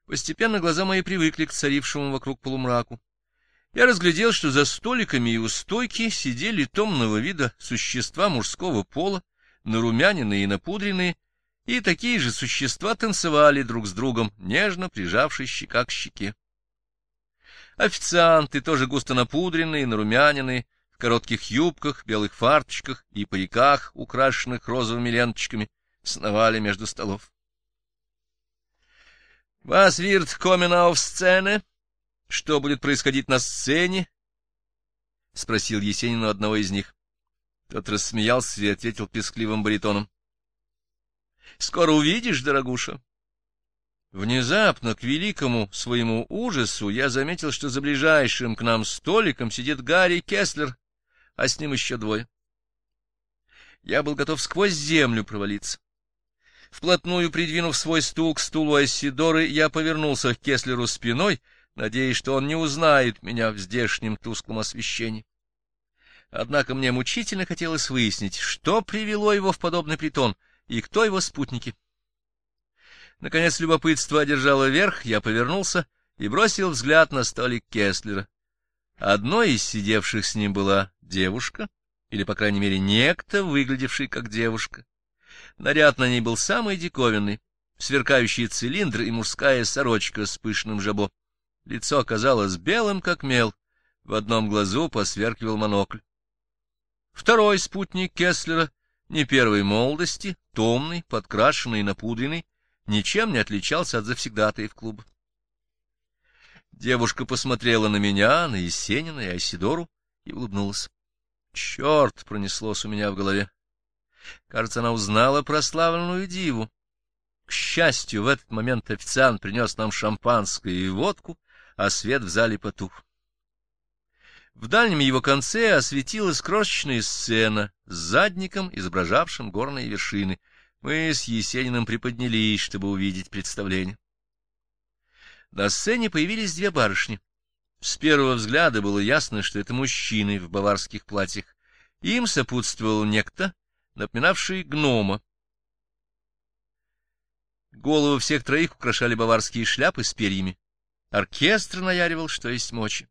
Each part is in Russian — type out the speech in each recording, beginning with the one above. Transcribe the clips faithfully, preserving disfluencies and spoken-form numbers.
Постепенно глаза мои привыкли к царившему вокруг полумраку. Я разглядел, что за столиками и у стойки сидели томного вида существа мужского пола, нарумяненные и напудренные, и такие же существа танцевали друг с другом, нежно прижавшись щека к щеке. Официанты, тоже густо напудренные, нарумяненные, в коротких юбках, белых фарточках и париках, украшенных розовыми ленточками, сновали между столов. — Was wird kommen auf Szene? Что будет происходить на сцене? — спросил Есенин у одного из них. Тот рассмеялся и ответил пескливым баритоном. — Скоро увидишь, дорогуша. Внезапно, к великому своему ужасу, я заметил, что за ближайшим к нам столиком сидит Гарри Кеслер, а с ним еще двое. Я был готов сквозь землю провалиться. Вплотную придвинув свой стул к стулу Айсидоры, я повернулся к Кеслеру спиной, надеясь, что он не узнает меня в здешнем тусклом освещении. Однако мне мучительно хотелось выяснить, что привело его в подобный притон и кто его спутники. Наконец любопытство одержало верх, я повернулся и бросил взгляд на столик Кеслера. Одной из сидевших с ним была девушка, или, по крайней мере, некто, выглядевший как девушка. Наряд на ней был самый диковинный, сверкающий цилиндр и мужская сорочка с пышным жабо. Лицо оказалось белым, как мел, в одном глазу посверкивал монокль. Второй спутник Кеслера, не первой молодости, томный, подкрашенный и напудренный, ничем не отличался от завсегдатаев клуба. Девушка посмотрела на меня, на Есенина и Айсидору и улыбнулась. Черт, пронеслось у меня в голове. Кажется, она узнала прославленную диву. К счастью, в этот момент официант принес нам шампанское и водку, а свет в зале потух. В дальнем его конце осветилась крошечная сцена с задником, изображавшим горные вершины. Мы с Есениным приподнялись, чтобы увидеть представление. На сцене появились две барышни. С первого взгляда было ясно, что это мужчины в баварских платьях. Им сопутствовал некто, напоминавший гнома. Головы всех троих украшали баварские шляпы с перьями. Оркестр наяривал, что есть мочи.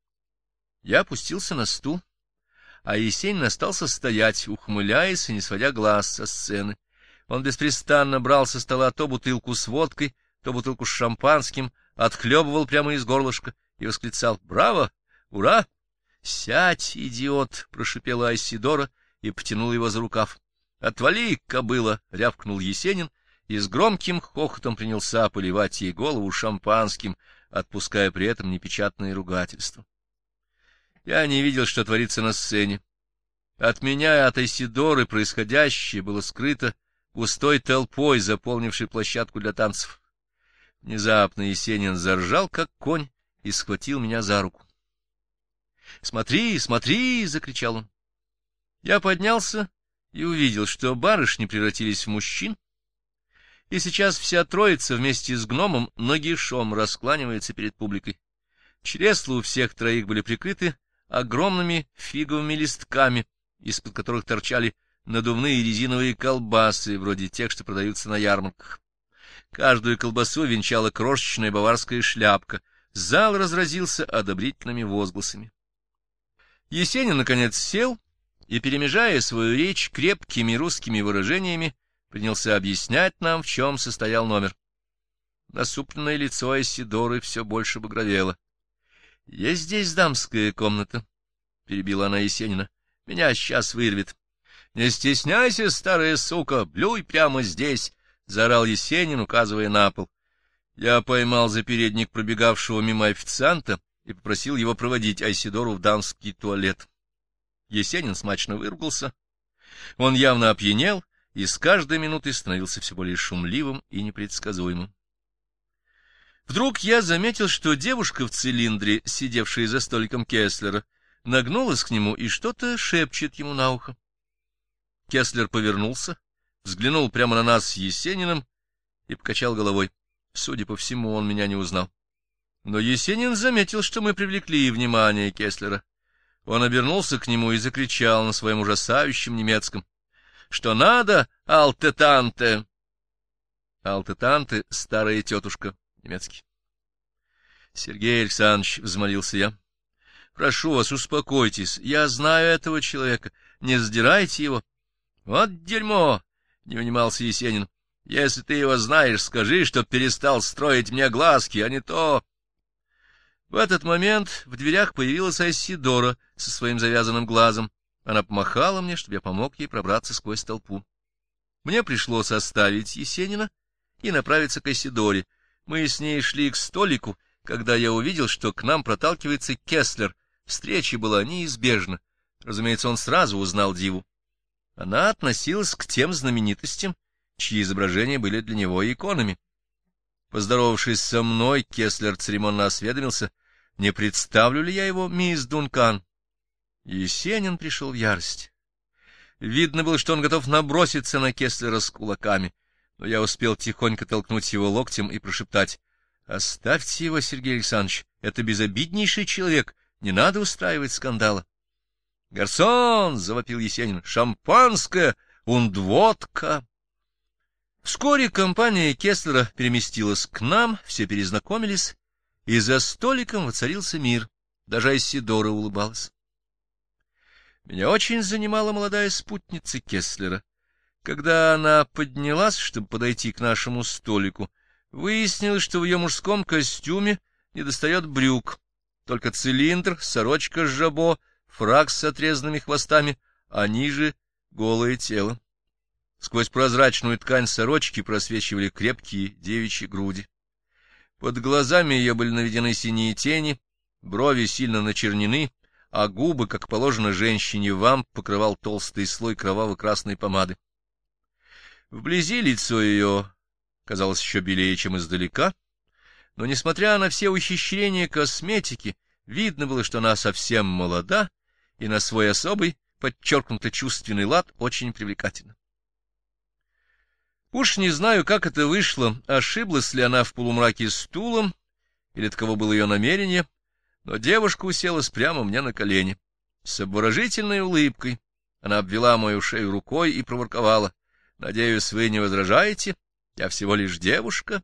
Я опустился на стул, а Есенин остался стоять, ухмыляясь и не сводя глаз со сцены. Он беспрестанно брал со стола то бутылку с водкой, то бутылку с шампанским, отхлебывал прямо из горлышка и восклицал: «Браво! Ура! Сядь, идиот!» — прошипела Айсидора и потянула его за рукав. «Отвали, кобыла!» — рявкнул Есенин и с громким хохотом принялся поливать ей голову шампанским, отпуская при этом непечатные ругательства. Я не видел, что творится на сцене. От меня и от Айсидоры происходящее было скрыто густой толпой, заполнившей площадку для танцев. Внезапно Есенин заржал, как конь, и схватил меня за руку. «Смотри, смотри!» — закричал он. Я поднялся и увидел, что барышни превратились в мужчин, и сейчас вся троица вместе с гномом нагишом раскланивается перед публикой. Чресла у всех троих были прикрыты огромными фиговыми листками, из-под которых торчали надувные резиновые колбасы, вроде тех, что продаются на ярмарках. Каждую колбасу венчала крошечная баварская шляпка. Зал разразился одобрительными возгласами. Есенин, наконец, сел и, перемежая свою речь крепкими русскими выражениями, принялся объяснять нам, в чем состоял номер. Насупленное лицо Айсидоры все больше багровело. — Есть здесь дамская комната, — перебила она Есенина. — Меня сейчас вырвет. — Не стесняйся, старая сука, блюй прямо здесь, — заорал Есенин, указывая на пол. Я поймал за передник пробегавшего мимо официанта и попросил его проводить Айсидору в дамский туалет. Есенин смачно выругался. Он явно опьянел и с каждой минутой становился все более шумливым и непредсказуемым. Вдруг я заметил, что девушка в цилиндре, сидевшая за столиком Кеслера, нагнулась к нему и что-то шепчет ему на ухо. Кеслер повернулся, взглянул прямо на нас с Есениным и покачал головой. Судя по всему, он меня не узнал. Но Есенин заметил, что мы привлекли внимание Кеслера. Он обернулся к нему и закричал на своем ужасающем немецком: «Что надо, алтетанте?» Алтетанте — старая тетушка, немецкий. — Сергей Александрович, — взмолился я, — прошу вас, успокойтесь, я знаю этого человека, не задирайте его. — Вот дерьмо! — не унимался Есенин. — Если ты его знаешь, скажи, чтоб перестал строить мне глазки, а не то... В этот момент в дверях появилась Айседора со своим завязанным глазом. Она помахала мне, чтобы я помог ей пробраться сквозь толпу. Мне пришлось оставить Есенина и направиться к Айседоре. Мы с ней шли к столику, когда я увидел, что к нам проталкивается Кесслер. Встреча была неизбежна. Разумеется, он сразу узнал диву. Она относилась к тем знаменитостям, чьи изображения были для него иконами. Поздоровавшись со мной, Кесслер церемонно осведомился, не представлю ли я его мисс Дункан. Есенин пришел в ярость. Видно было, что он готов наброситься на Кесслера с кулаками, но я успел тихонько толкнуть его локтем и прошептать: — Оставьте его, Сергей Александрович, это безобиднейший человек, не надо устраивать скандала. — Гарсон! — завопил Есенин. — Шампанское! Ундводка! Вскоре компания Кесслера переместилась к нам, все перезнакомились, и за столиком воцарился мир. Даже Айседора улыбалась. Меня очень занимала молодая спутница Кесслера. Когда она поднялась, чтобы подойти к нашему столику, выяснилось, что в ее мужском костюме недостает брюк, только цилиндр, сорочка с жабо, фрак с отрезанными хвостами, а ниже — голое тело. Сквозь прозрачную ткань сорочки просвечивали крепкие девичьи груди. Под глазами ее были наведены синие тени, брови сильно начернены, а губы, как положено женщине, вамп покрывал толстый слой кроваво-красной помады. Вблизи лицо ее казалось еще белее, чем издалека, но, несмотря на все ухищрения косметики, видно было, что она совсем молода и на свой особый, подчеркнуто чувственный лад очень привлекательна. Уж не знаю, как это вышло, ошиблась ли она в полумраке стулом, или таково было ее намерение, но девушка уселась прямо мне на колени. С обворожительной улыбкой она обвела мою шею рукой и проворковала: — Надеюсь, вы не возражаете? Я всего лишь девушка.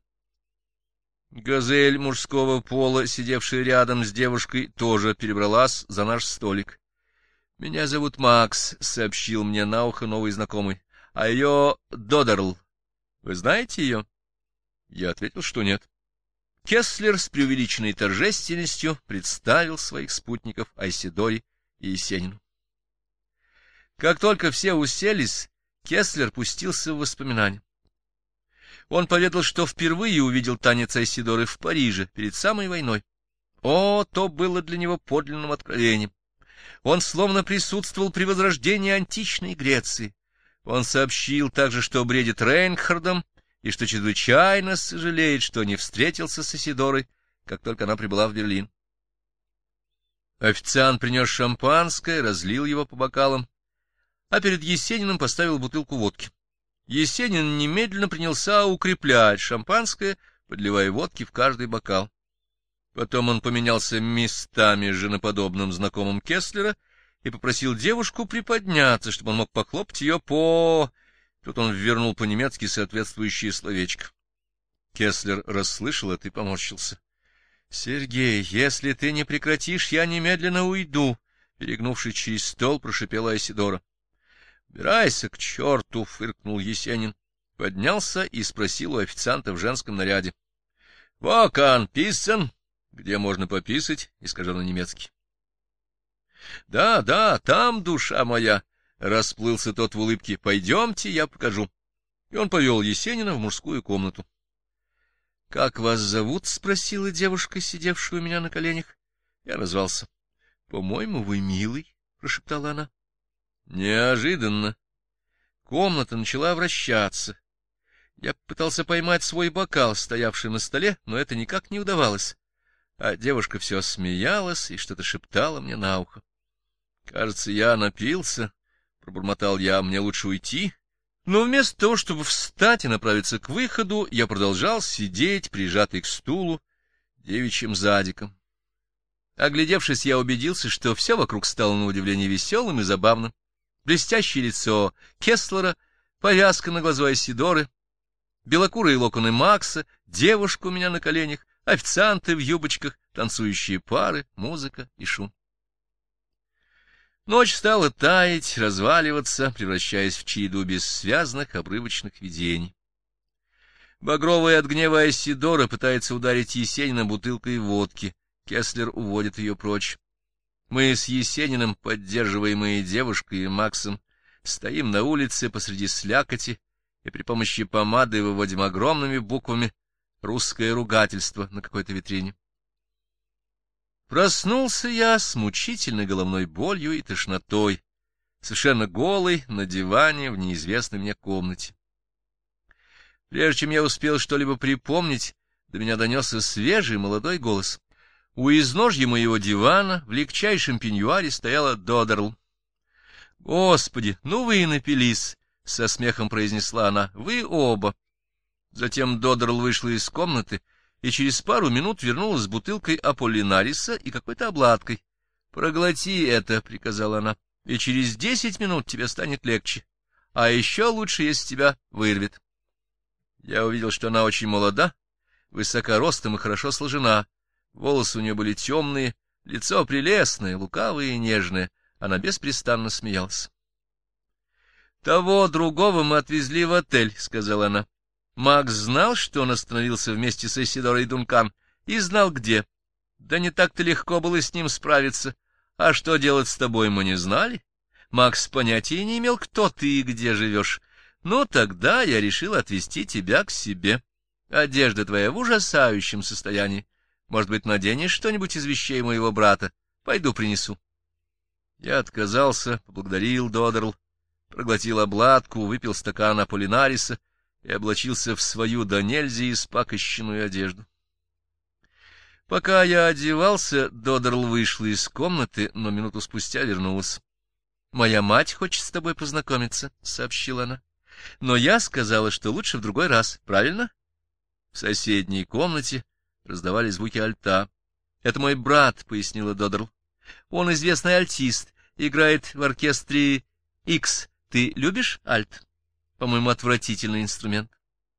Газель мужского пола, сидевшая рядом с девушкой, тоже перебралась за наш столик. — Меня зовут Макс, — сообщил мне на ухо новый знакомый, — а ее Додерл. Вы знаете ее? Я ответил, что нет. Кесслер с преувеличенной торжественностью представил своих спутников Айседоре и Есенину. Как только все уселись, Кесслер пустился в воспоминания. Он поведал, что впервые увидел танец Айседоры в Париже перед самой войной. О, то было для него подлинным откровением. Он словно присутствовал при возрождении античной Греции. Он сообщил также, что бредит Рейнхардом, и что чрезвычайно сожалеет, что не встретился с Айседорой, как только она прибыла в Берлин. Официант принес шампанское, разлил его по бокалам, а перед Есениным поставил бутылку водки. Есенин немедленно принялся укреплять шампанское, подливая водки в каждый бокал. Потом он поменялся местами с женоподобным знакомым Кесслера и попросил девушку приподняться, чтобы он мог похлопать ее по... Тут он ввернул по-немецки соответствующее словечко. Кесслер расслышал это и поморщился. — Сергей, если ты не прекратишь, я немедленно уйду, — перегнувшись через стол, прошипела Айседора. — Убирайся к черту, — фыркнул Есенин, поднялся и спросил у официанта в женском наряде. — Во кан писан? Где можно пописать? — искаженно немецкий. — Да, да, там, душа моя! — расплылся тот в улыбке. — Пойдемте, я покажу. И он повел Есенина в мужскую комнату. — Как вас зовут? — спросила девушка, сидевшая у меня на коленях. Я назвался. — По-моему, вы милый, — прошептала она. Неожиданно комната начала вращаться. Я пытался поймать свой бокал, стоявший на столе, но это никак не удавалось. А девушка все смеялась и что-то шептала мне на ухо. — Кажется, я напился, — пробормотал я, — мне лучше уйти. Но вместо того, чтобы встать и направиться к выходу, я продолжал сидеть, прижатый к стулу, девичьим задиком. Оглядевшись, я убедился, что все вокруг стало на удивление веселым и забавным. Блестящее лицо Кесслера, повязка на глазу Айседоры, белокурые локоны Макса, девушка у меня на коленях, Официанты в юбочках, танцующие пары, музыка и шум. Ночь стала таять, разваливаться, превращаясь в череду бессвязных обрывочных видений. Багровая от гнева Айсидора пытается ударить Есенина бутылкой водки. Кеслер уводит ее прочь. Мы с Есениным, поддерживаемые девушкой и Максом, стоим на улице посреди слякоти и при помощи помады выводим огромными буквами русское ругательство на какой-то витрине. Проснулся я с мучительной головной болью и тошнотой, совершенно голый, на диване в неизвестной мне комнате. Прежде чем я успел что-либо припомнить, до меня донесся свежий молодой голос. У изножья моего дивана в легчайшем пеньюаре стояла Додерл. — Господи, ну вы и напились! — со смехом произнесла она. — Вы оба! Затем Додерл вышла из комнаты и через пару минут вернулась с бутылкой Аполлинариса и какой-то обладкой. — Проглоти это, — приказала она, — и через десять минут тебе станет легче. А еще лучше, если тебя вырвет. Я увидел, что она очень молода, высока ростом и хорошо сложена. Волосы у нее были темные, лицо прелестное, лукавое и нежное. Она беспрестанно смеялась. — Того другого мы отвезли в отель, — сказала она. Макс знал, что он остановился вместе с Айсидорой Дункан, и знал, где. Да не так-то легко было с ним справиться. А что делать с тобой, мы не знали. Макс понятия не имел, кто ты и где живешь. Ну, тогда я решил отвезти тебя к себе. Одежда твоя в ужасающем состоянии. Может быть, наденешь что-нибудь из вещей моего брата? Пойду принесу. Я отказался, поблагодарил Додерл, проглотил обладку, выпил стакан Аполлинариса и облачился в свою до нельзя испакощенную одежду. Пока я одевался, Додерл вышла из комнаты, но минуту спустя вернулась. — Моя мать хочет с тобой познакомиться, — сообщила она. — Но я сказала, что лучше в другой раз, правильно? В соседней комнате раздавались звуки альта. — Это мой брат, — пояснила Додерл. — Он известный альтист, играет в оркестре X. Ты любишь альт? По-моему, отвратительный инструмент.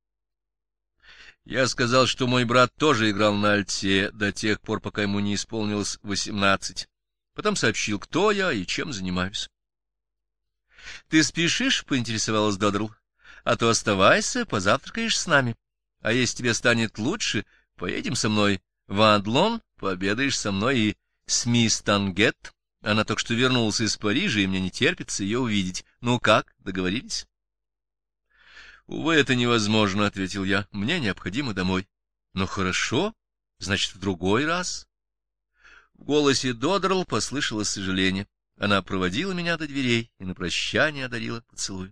Я сказал, что мой брат тоже играл на альте до тех пор, пока ему не исполнилось восемнадцать. Потом сообщил, кто я и чем занимаюсь. — Ты спешишь? — поинтересовалась Додерл. — А то оставайся, позавтракаешь с нами. А если тебе станет лучше, поедем со мной в Адлон, пообедаешь со мной и с мисс Тангет. Она только что вернулась из Парижа, и мне не терпится ее увидеть. Ну как, договорились? — Увы, это невозможно, — ответил я. — Мне необходимо домой. — Ну хорошо, значит, в другой раз. В голосе Додерл послышалось сожаление. Она проводила меня до дверей и на прощание одарила поцелуй.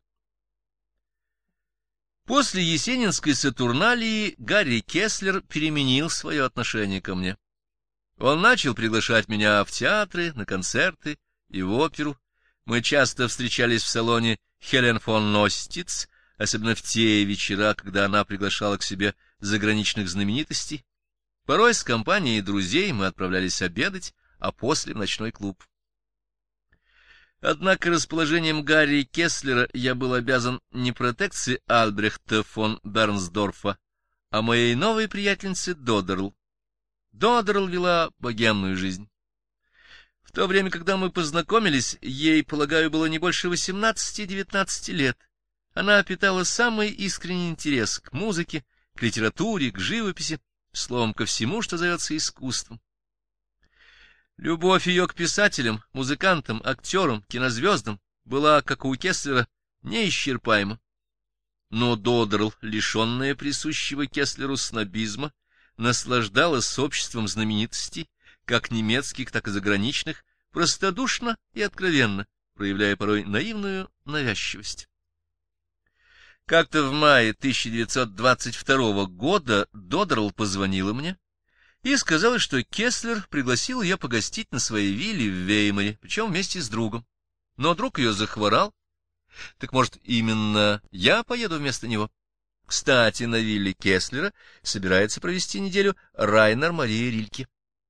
После есенинской сатурналии Гарри Кеслер переменил свое отношение ко мне. Он начал приглашать меня в театры, на концерты и в оперу. Мы часто встречались в салоне Хелен фон Ностиц, особенно в те вечера, когда она приглашала к себе заграничных знаменитостей. Порой с компанией друзей мы отправлялись обедать, а после в ночной клуб. Однако расположением Гарри Кеслера я был обязан не протекции Альбрехта фон Бернсдорфа, а моей новой приятельнице Додерл. Додерл вела богемную жизнь. В то время, когда мы познакомились, ей, полагаю, было не больше восемнадцати-девятнадцати лет. Она питала самый искренний интерес к музыке, к литературе, к живописи, словом, ко всему, что зовется искусством. Любовь ее к писателям, музыкантам, актерам, кинозвездам была, как у Кеслера, неисчерпаема. Но Додерл, лишенная присущего Кеслеру снобизма, наслаждалась обществом знаменитостей, как немецких, так и заграничных, простодушно и откровенно, проявляя порой наивную навязчивость. Как-то в мае тысяча девятьсот двадцать второго года Додерл позвонила мне и сказала, что Кеслер пригласил ее погостить на своей вилле в Веймаре, причем вместе с другом. Но друг ее захворал. Так, может, именно я поеду вместо него? Кстати, на вилле Кеслера собирается провести неделю Райнер Мария Рильке.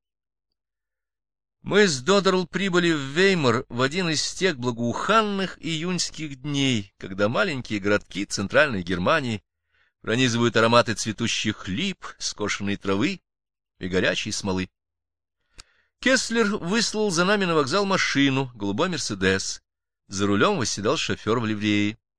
Мы с Додерл прибыли в Веймар в один из тех благоуханных июньских дней, когда маленькие городки Центральной Германии Пронизывают ароматы цветущих лип, скошенной травы и горячей смолы. Кесслер выслал за нами на вокзал машину, голубой «Мерседес». За рулем восседал шофер в ливрее.